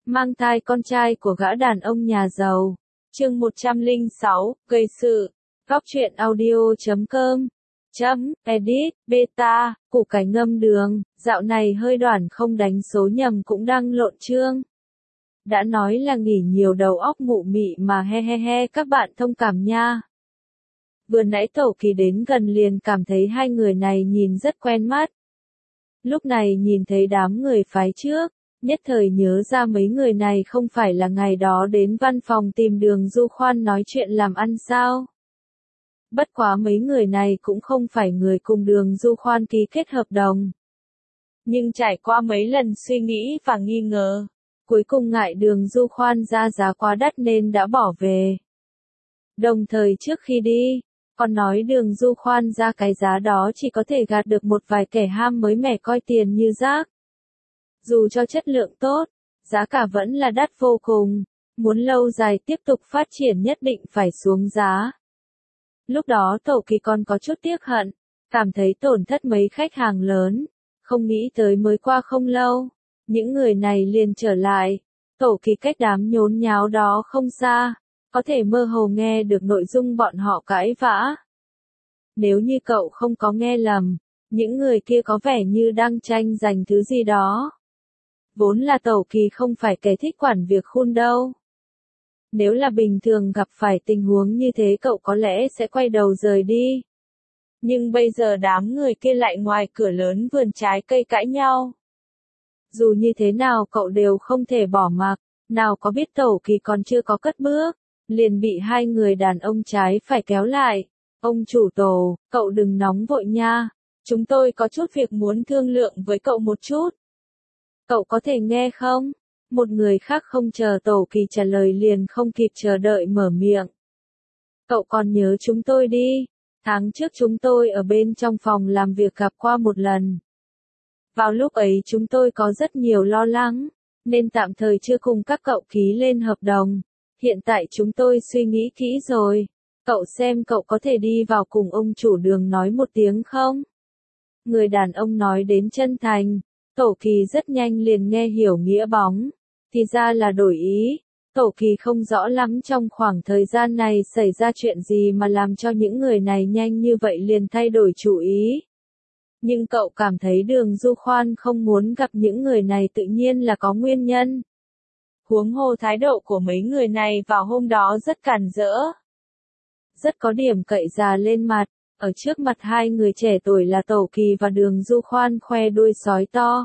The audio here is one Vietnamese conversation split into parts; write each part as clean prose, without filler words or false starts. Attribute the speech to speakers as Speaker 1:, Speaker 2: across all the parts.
Speaker 1: mang thai con trai của gã đàn ông nhà giàu. Chương 106, gây sự. Góc truyện audio.com edit, beta, củ cải ngâm đường, dạo này hơi đoản không đánh số nhầm cũng đang lộn chương. Đã nói là nghỉ nhiều đầu óc mụ mị mà he he he, các bạn thông cảm nha. Vừa nãy Tổ Kỳ đến gần liền cảm thấy hai người này nhìn rất quen mắt. Lúc này nhìn thấy đám người phái trước, nhất thời nhớ ra mấy người này không phải là ngày đó đến văn phòng tìm Đường Du Khoan nói chuyện làm ăn sao. Bất quá mấy người này cũng không phải người cùng Đường Du Khoan ký kết hợp đồng. Nhưng trải qua mấy lần suy nghĩ và nghi ngờ, cuối cùng ngại Đường Du Khoan ra giá quá đắt nên đã bỏ về. Đồng thời trước khi đi, còn nói Đường Du Khoan ra cái giá đó chỉ có thể gạt được một vài kẻ ham mới mẻ coi tiền như rác. Dù cho chất lượng tốt, giá cả vẫn là đắt vô cùng, muốn lâu dài tiếp tục phát triển nhất định phải xuống giá. Lúc đó Tổ Kỳ còn có chút tiếc hận, cảm thấy tổn thất mấy khách hàng lớn, không nghĩ tới mới qua không lâu, những người này liền trở lại. Tổ Kỳ cách đám nhốn nháo đó không xa, có thể mơ hồ nghe được nội dung bọn họ cãi vã. Nếu như cậu không có nghe lầm, những người kia có vẻ như đang tranh giành thứ gì đó. Vốn là Tổ Kỳ không phải kẻ thích quản việc khôn đâu. Nếu là bình thường gặp phải tình huống như thế cậu có lẽ sẽ quay đầu rời đi. Nhưng bây giờ đám người kia lại ngoài cửa lớn vườn trái cây cãi nhau. Dù như thế nào cậu đều không thể bỏ mặc, nào có biết Tổ Kỳ còn chưa có cất bước, liền bị hai người đàn ông trái phải kéo lại. Ông chủ Tổ, cậu đừng nóng vội nha, chúng tôi có chút việc muốn thương lượng với cậu một chút. Cậu có thể nghe không? Một người khác không chờ Tổ Kỳ trả lời liền không kịp chờ đợi mở miệng. Cậu còn nhớ chúng tôi đi, tháng trước chúng tôi ở bên trong phòng làm việc gặp qua một lần. Vào lúc ấy chúng tôi có rất nhiều lo lắng, nên tạm thời chưa cùng các cậu ký lên hợp đồng. Hiện tại chúng tôi suy nghĩ kỹ rồi, cậu xem cậu có thể đi vào cùng ông chủ Đường nói một tiếng không? Người đàn ông nói đến chân thành, Tổ Kỳ rất nhanh liền nghe hiểu nghĩa bóng. Thì ra là đổi ý, Tổ Kỳ không rõ lắm trong khoảng thời gian này xảy ra chuyện gì mà làm cho những người này nhanh như vậy liền thay đổi chủ ý. Nhưng cậu cảm thấy Đường Du Khoan không muốn gặp những người này tự nhiên là có nguyên nhân. Huống hồ thái độ của mấy người này vào hôm đó rất cản rỡ. Rất có điểm cậy già lên mặt, ở trước mặt hai người trẻ tuổi là Tổ Kỳ và Đường Du Khoan khoe đuôi sói to.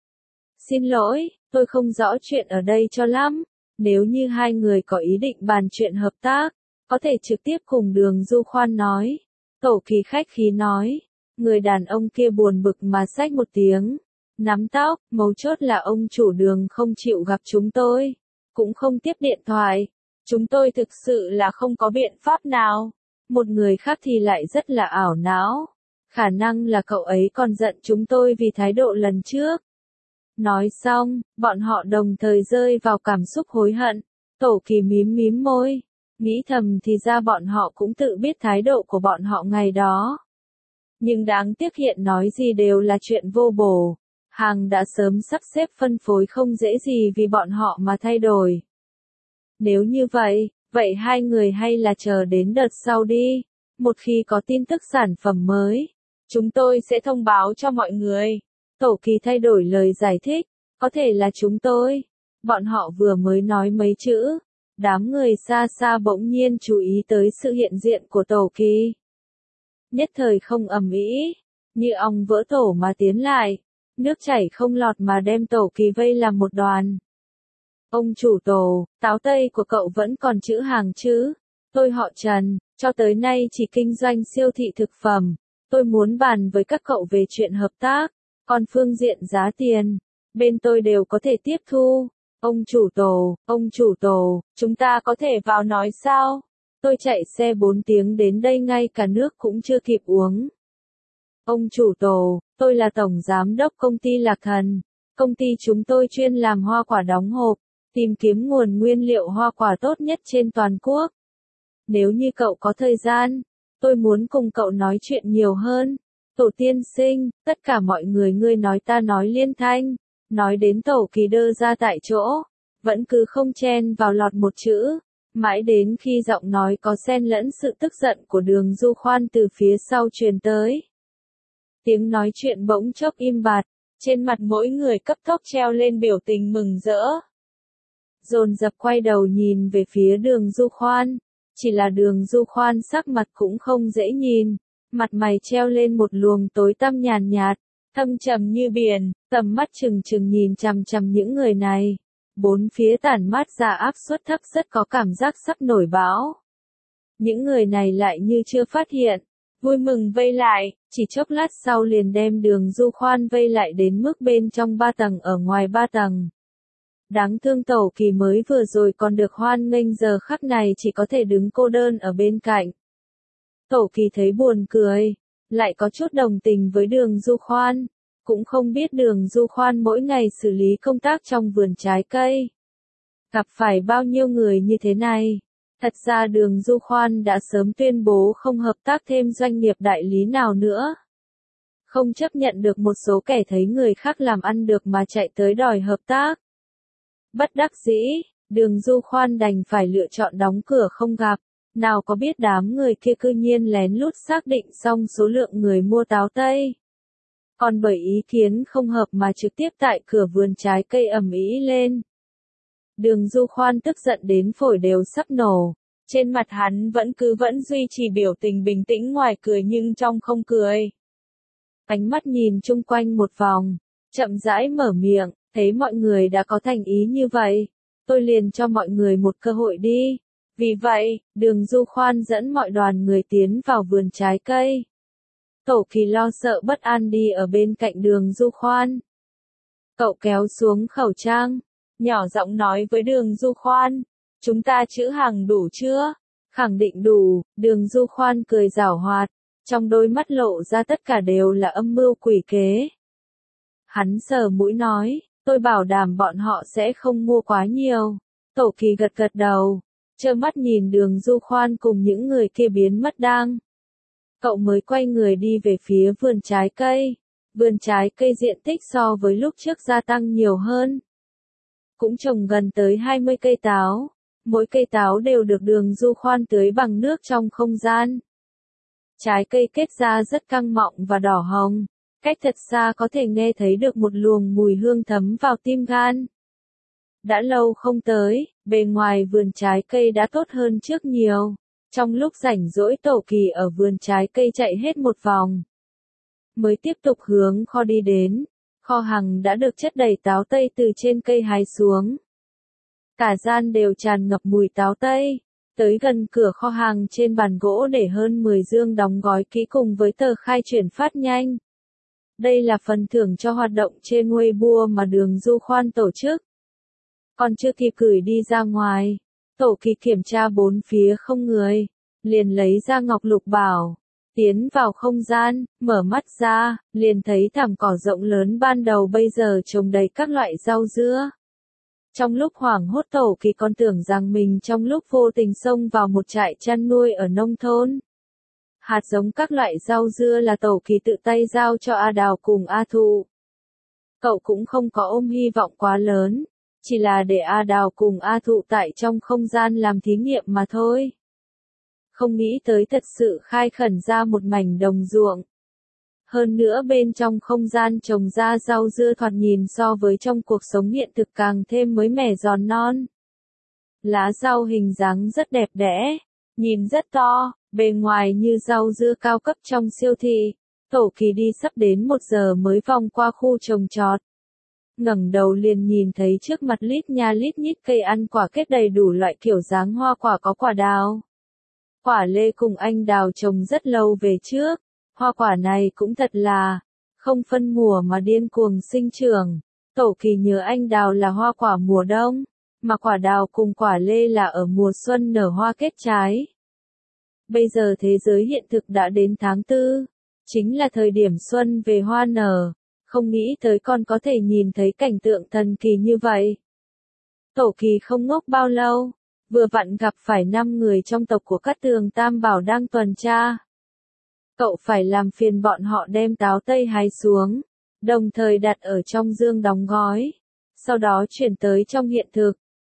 Speaker 1: Xin lỗi, tôi không rõ chuyện ở đây cho lắm, nếu như hai người có ý định bàn chuyện hợp tác, có thể trực tiếp cùng Đường Du Khoan nói. Tổ Kỳ khách khí nói, người đàn ông kia buồn bực mà xách một tiếng, nắm tóc, mấu chốt là ông chủ Đường không chịu gặp chúng tôi, cũng không tiếp điện thoại, chúng tôi thực sự là không có biện pháp nào. Một người khác thì lại rất là ảo não, khả năng là cậu ấy còn giận chúng tôi vì thái độ lần trước. Nói xong, bọn họ đồng thời rơi vào cảm xúc hối hận. Tổ Kỳ mím mím môi, nghĩ thầm thì ra bọn họ cũng tự biết thái độ của bọn họ ngày đó. Nhưng đáng tiếc hiện nói gì đều là chuyện vô bổ. Hàng đã sớm sắp xếp phân phối không dễ gì vì bọn họ mà thay đổi. Nếu như vậy hai người hay là chờ đến đợt sau đi. Một khi có tin tức sản phẩm mới, chúng tôi sẽ thông báo cho mọi người. Tổ Kỳ thay đổi lời giải thích, có thể là chúng tôi. Bọn họ vừa mới nói mấy chữ, đám người xa xa bỗng nhiên chú ý tới sự hiện diện của Tổ Kỳ. Nhất thời không ầm ĩ, như ong vỡ tổ mà tiến lại, nước chảy không lọt mà đem Tổ Kỳ vây làm một đoàn. Ông chủ Tổ, táo tây của cậu vẫn còn chữ hàng chứ? Tôi họ Trần, cho tới nay chỉ kinh doanh siêu thị thực phẩm. Tôi muốn bàn với các cậu về chuyện hợp tác. Còn phương diện giá tiền, bên tôi đều có thể tiếp thu. Ông chủ Tổ, chúng ta có thể vào nói sao? Tôi chạy xe 4 tiếng đến đây ngay cả nước cũng chưa kịp uống. Ông chủ Tổ, tôi là tổng giám đốc công ty Lạc Thần. Công ty chúng tôi chuyên làm hoa quả đóng hộp, tìm kiếm nguồn nguyên liệu hoa quả tốt nhất trên toàn quốc. Nếu như cậu có thời gian, tôi muốn cùng cậu nói chuyện nhiều hơn. Tổ tiên sinh, tất cả mọi người ngươi nói ta nói liên thanh, nói đến Tổ Kỳ đơ ra tại chỗ, vẫn cứ không chen vào lọt một chữ, mãi đến khi giọng nói có xen lẫn sự tức giận của Đường Du Khoan từ phía sau truyền tới. Tiếng nói chuyện bỗng chốc im bặt, trên mặt mỗi người cấp tốc treo lên biểu tình mừng rỡ. Dồn dập quay đầu nhìn về phía Đường Du Khoan, chỉ là Đường Du Khoan sắc mặt cũng không dễ nhìn, mặt mày treo lên một luồng tối tăm nhàn nhạt, thâm trầm như biển, tầm mắt trừng trừng nhìn chằm chằm những người này. Bốn phía tản mát ra áp suất thấp rất có cảm giác sắp nổi bão. Những người này lại như chưa phát hiện, vui mừng vây lại, chỉ chốc lát sau liền đem Đường Du Khoan vây lại đến mức bên trong 3 tầng ở ngoài 3 tầng. Đáng thương Tẩu Kỳ mới vừa rồi còn được hoan nghênh giờ khắc này chỉ có thể đứng cô đơn ở bên cạnh. Tẩu Kỳ thấy buồn cười, lại có chút đồng tình với Đường Du Khoan, cũng không biết Đường Du Khoan mỗi ngày xử lý công tác trong vườn trái cây. Gặp phải bao nhiêu người như thế này. Thật ra Đường Du Khoan đã sớm tuyên bố không hợp tác thêm doanh nghiệp đại lý nào nữa. Không chấp nhận được một số kẻ thấy người khác làm ăn được mà chạy tới đòi hợp tác. Bất đắc dĩ, Đường Du Khoan đành phải lựa chọn đóng cửa không gặp. Nào có biết đám người kia cư nhiên lén lút xác định xong số lượng người mua táo tây. Còn bởi ý kiến không hợp mà trực tiếp tại cửa vườn trái cây ầm ĩ lên. Đường Du Khoan tức giận đến phổi đều sắp nổ. Trên mặt hắn vẫn duy trì biểu tình bình tĩnh, ngoài cười nhưng trong không cười. Ánh mắt nhìn chung quanh một vòng, chậm rãi mở miệng, thấy mọi người đã có thành ý như vậy, tôi liền cho mọi người một cơ hội đi. Vì vậy, Đường Du Khoan dẫn mọi đoàn người tiến vào vườn trái cây. Tẩu Kỳ lo sợ bất an đi ở bên cạnh Đường Du Khoan. Cậu kéo xuống khẩu trang, nhỏ giọng nói với Đường Du Khoan, chúng ta trữ hàng đủ chưa? Khẳng định đủ. Đường Du Khoan cười giảo hoạt, trong đôi mắt lộ ra tất cả đều là âm mưu quỷ kế. Hắn sờ mũi nói, tôi bảo đảm bọn họ sẽ không mua quá nhiều. Tẩu Kỳ gật gật đầu, trơ mắt nhìn Đường Du Khoan cùng những người kia biến mất đang. Cậu mới quay người đi về phía vườn trái cây. Vườn trái cây diện tích so với lúc trước gia tăng nhiều hơn. Cũng trồng gần tới 20 cây táo. Mỗi cây táo đều được Đường Du Khoan tưới bằng nước trong không gian. Trái cây kết ra rất căng mọng và đỏ hồng. Cách thật xa có thể nghe thấy được một luồng mùi hương thấm vào tim gan. Đã lâu không tới, bề ngoài vườn trái cây đã tốt hơn trước nhiều. Trong lúc rảnh rỗi Tẩu Kỳ ở vườn trái cây chạy hết một vòng. Mới tiếp tục hướng kho đi đến. Kho hàng đã được chất đầy táo tây từ trên cây hái xuống. Cả gian đều tràn ngập mùi táo tây. Tới gần cửa kho hàng trên bàn gỗ để hơn 10 dương đóng gói kỹ cùng với tờ khai chuyển phát nhanh. Đây là phần thưởng cho hoạt động trên Weibo mà Đường Du Khoan tổ chức. Còn chưa kịp gửi đi ra ngoài, Tẩu Kỳ kiểm tra bốn phía không người, liền lấy ra ngọc lục bảo, tiến vào không gian, mở mắt ra, liền thấy thảm cỏ rộng lớn ban đầu bây giờ trồng đầy các loại rau dưa. Trong lúc hoảng hốt Tẩu Kỳ còn tưởng rằng mình trong lúc vô tình xông vào một trại chăn nuôi ở nông thôn. Hạt giống các loại rau dưa là Tẩu Kỳ tự tay giao cho A Đào cùng A Thụ. Cậu cũng không có ôm hy vọng quá lớn, chỉ là để A Đào cùng A Thụ tại trong không gian làm thí nghiệm mà thôi. Không nghĩ tới thật sự khai khẩn ra một mảnh đồng ruộng. Hơn nữa bên trong không gian trồng ra rau dưa thoạt nhìn so với trong cuộc sống hiện thực càng thêm mới mẻ giòn non. Lá rau hình dáng rất đẹp đẽ, nhìn rất to, bề ngoài như rau dưa cao cấp trong siêu thị. Tẩu Kỳ đi sắp đến 1 giờ mới vòng qua khu trồng trọt. Ngẩng đầu liền nhìn thấy trước mặt lít nha lít nhít cây ăn quả kết đầy đủ loại kiểu dáng hoa quả, có quả đào, quả lê cùng anh đào trồng rất lâu về trước. Hoa quả này cũng thật là không phân mùa mà điên cuồng sinh trưởng. Tẩu Kỳ nhớ anh đào là hoa quả mùa đông, mà quả đào cùng quả lê là ở mùa xuân nở hoa kết trái. Bây giờ thế giới hiện thực đã đến tháng 4, chính là thời điểm xuân về hoa nở. Không nghĩ tới con có thể nhìn thấy cảnh tượng thần kỳ như vậy. Tẩu Kỳ không ngốc bao lâu, vừa vặn gặp phải 5 người trong tộc của Cát Tường Tam Bảo đang tuần tra. Cậu phải làm phiền bọn họ đem táo tây hái xuống, đồng thời đặt ở trong dương đóng gói, sau đó chuyển tới trong hiện thực.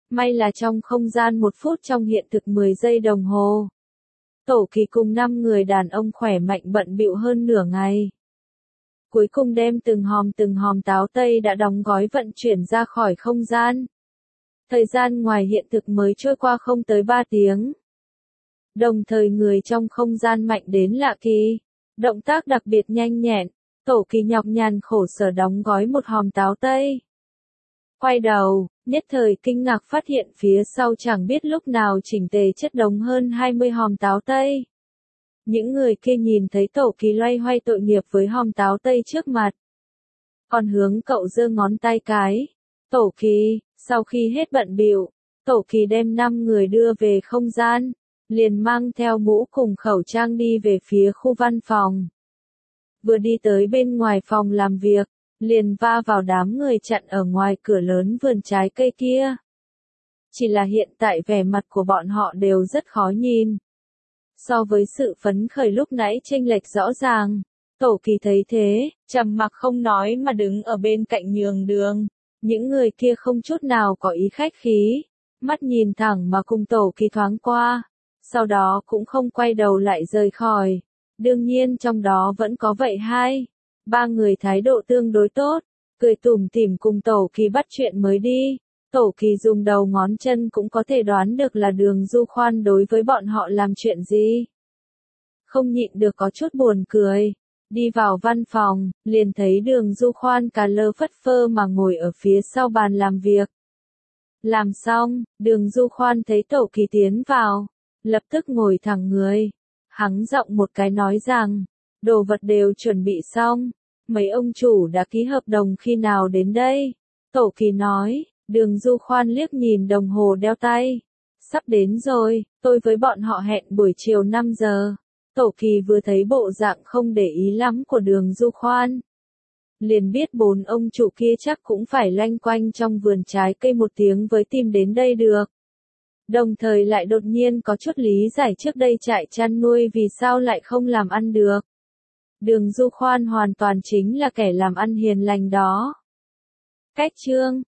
Speaker 1: May là trong không gian 1 phút trong hiện thực 10 giây đồng hồ. Tổ Kỳ cùng 5 người đàn ông khỏe mạnh bận bịu hơn nửa ngày. Cuối cùng đem từng hòm táo tây đã đóng gói vận chuyển ra khỏi không gian. Thời gian ngoài hiện thực mới trôi qua không tới 3 tiếng. Đồng thời người trong không gian mạnh đến lạ kỳ. Động tác đặc biệt nhanh nhẹn. Tổ Kỳ nhọc nhằn khổ sở đóng gói một hòm táo tây. Quay đầu, nhất thời kinh ngạc phát hiện phía sau chẳng biết lúc nào chỉnh tề chất đống hơn 20 hòm táo tây. Những người kia nhìn thấy Tổ Kỳ loay hoay tội nghiệp với hòm táo tây trước mặt. Còn hướng cậu giơ ngón tay cái. Tổ Kỳ, sau khi hết bận bịu, Tổ Kỳ đem 5 người đưa về không gian, liền mang theo mũ cùng khẩu trang đi về phía khu văn phòng. Vừa đi tới bên ngoài phòng làm việc, liền va vào đám người chặn ở ngoài cửa lớn vườn trái cây kia. Chỉ là hiện tại vẻ mặt của bọn họ đều rất khó nhìn. So với sự phấn khởi lúc nãy chênh lệch rõ ràng, Tổ Kỳ thấy thế, trầm mặc không nói mà đứng ở bên cạnh nhường đường. Những người kia không chút nào có ý khách khí, mắt nhìn thẳng mà cùng Tổ Kỳ thoáng qua, sau đó cũng không quay đầu lại rời khỏi. Đương nhiên trong đó vẫn có vậy 2-3 người thái độ tương đối tốt, cười tủm tỉm cùng Tổ Kỳ bắt chuyện mới đi. Tổ Kỳ dùng đầu ngón chân cũng có thể đoán được là Đường Du Khoan đối với bọn họ làm chuyện gì. Không nhịn được có chút buồn cười. Đi vào văn phòng, liền thấy Đường Du Khoan cà lơ phất phơ mà ngồi ở phía sau bàn làm việc. Làm xong, Đường Du Khoan thấy Tổ Kỳ tiến vào, lập tức ngồi thẳng người. Hắng giọng một cái nói rằng, đồ vật đều chuẩn bị xong, mấy ông chủ đã ký hợp đồng khi nào đến đây? Tổ Kỳ nói. Đường Du Khoan liếc nhìn đồng hồ đeo tay. Sắp đến rồi, tôi với bọn họ hẹn buổi chiều 5 giờ. Tổ Kỳ vừa thấy bộ dạng không để ý lắm của Đường Du Khoan. Liền biết 4 ông chủ kia chắc cũng phải loanh quanh trong vườn trái cây 1 tiếng với tìm đến đây được. Đồng thời lại đột nhiên có chút lý giải trước đây trại chăn nuôi vì sao lại không làm ăn được. Đường Du Khoan hoàn toàn chính là kẻ làm ăn hiền lành đó. Cách chương